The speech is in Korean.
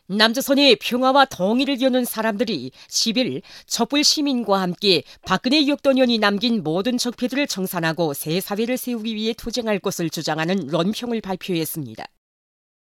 남조선의 평화와 통일을 여는 사람들이 10일 촛불 시민과 함께 박근혜 6도년이 남긴 모든 적폐들을 청산하고 새 사회를 세우기 위해 투쟁할 것을 주장하는論평을 발표했습니다.